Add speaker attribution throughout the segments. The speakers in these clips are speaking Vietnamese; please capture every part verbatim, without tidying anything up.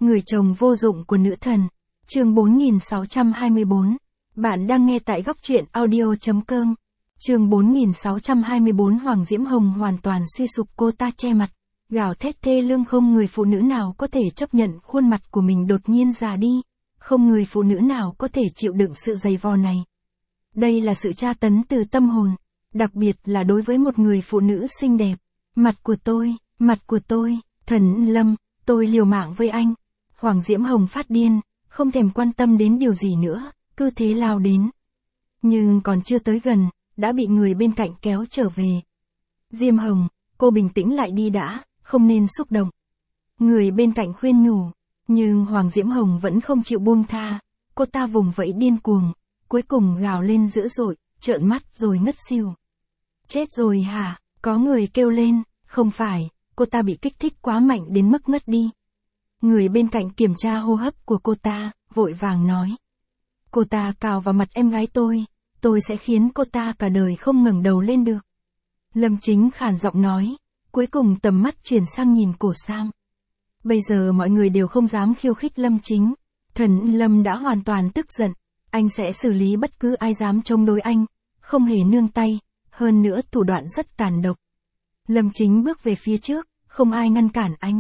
Speaker 1: Người chồng vô dụng của nữ thần. Chương bốn nghìn sáu trăm hai mươi bốn. Bạn đang nghe tại góc truyện audio chấm com. Chương bốn nghìn sáu trăm hai mươi bốn. Hoàng Diễm Hồng hoàn toàn suy sụp, cô ta che mặt, gào thét thê lương. Không người phụ nữ nào có thể chấp nhận khuôn mặt của mình đột nhiên già đi. Không người phụ nữ nào có thể chịu đựng sự dày vò này. Đây là sự tra tấn từ tâm hồn, đặc biệt là đối với một người phụ nữ xinh đẹp. Mặt của tôi, mặt của tôi, Thần Lâm, tôi liều mạng với anh. Hoàng Diễm Hồng phát điên, không thèm quan tâm đến điều gì nữa, cứ thế lao đến. Nhưng còn chưa tới gần, đã bị người bên cạnh kéo trở về. Diêm Hồng, cô bình tĩnh lại đi đã, không nên xúc động. Người bên cạnh khuyên nhủ, nhưng Hoàng Diễm Hồng vẫn không chịu buông tha. Cô ta vùng vẫy điên cuồng, cuối cùng gào lên dữ dội, trợn mắt rồi ngất xỉu. Chết rồi hả? Có người kêu lên, không phải, cô ta bị kích thích quá mạnh đến mức ngất đi. Người bên cạnh kiểm tra hô hấp của cô ta, vội vàng nói. Cô ta cào vào mặt em gái tôi, tôi sẽ khiến cô ta cả đời không ngẩng đầu lên được. Lâm Chính khàn giọng nói, cuối cùng tầm mắt chuyển sang nhìn Cổ Sam. Bây giờ mọi người đều không dám khiêu khích Lâm Chính. Thần Lâm đã hoàn toàn tức giận, anh sẽ xử lý bất cứ ai dám chống đối anh, không hề nương tay, hơn nữa thủ đoạn rất tàn độc. Lâm Chính bước về phía trước, không ai ngăn cản anh.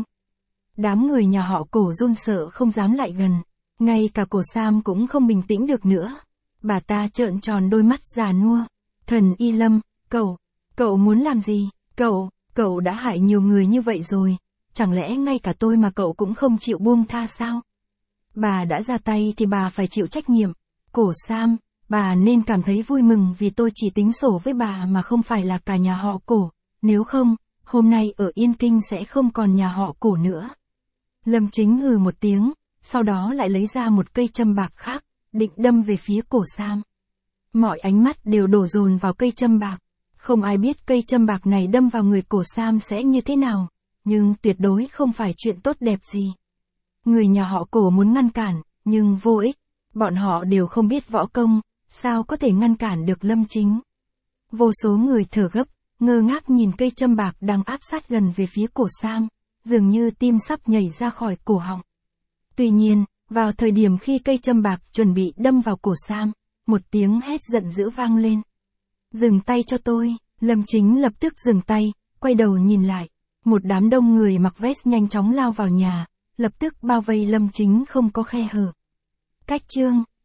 Speaker 1: Đám người nhà họ Cổ run sợ không dám lại gần, ngay cả Cổ Sam cũng không bình tĩnh được nữa. Bà ta trợn tròn đôi mắt già nua. Thần Y Lâm, cậu, cậu muốn làm gì? Cậu, cậu đã hại nhiều người như vậy rồi, chẳng lẽ ngay cả tôi mà cậu cũng không chịu buông tha sao? Bà đã ra tay thì bà phải chịu trách nhiệm. Cổ Sam, bà nên cảm thấy vui mừng vì tôi chỉ tính sổ với bà mà không phải là cả nhà họ Cổ, nếu không, hôm nay ở Yên Kinh sẽ không còn nhà họ Cổ nữa. Lâm Chính hừ một tiếng, sau đó lại lấy ra một cây châm bạc khác, định đâm về phía Cổ Sam. Mọi ánh mắt đều đổ dồn vào cây châm bạc, không ai biết cây châm bạc này đâm vào người Cổ Sam sẽ như thế nào, nhưng tuyệt đối không phải chuyện tốt đẹp gì. Người nhà họ Cổ muốn ngăn cản, nhưng vô ích, bọn họ đều không biết võ công, sao có thể ngăn cản được Lâm Chính. Vô số người thở gấp, ngơ ngác nhìn cây châm bạc đang áp sát gần về phía Cổ Sam, dường như tim sắp nhảy ra khỏi cổ họng. Tuy nhiên, vào thời điểm khi cây châm bạc chuẩn bị đâm vào Cổ Sam, một tiếng hét giận dữ vang lên. Dừng tay cho tôi. Lâm Chính lập tức dừng tay, quay đầu nhìn lại. Một đám đông người mặc vest nhanh chóng lao vào nhà, lập tức bao vây Lâm Chính không có khe hở. Cách chương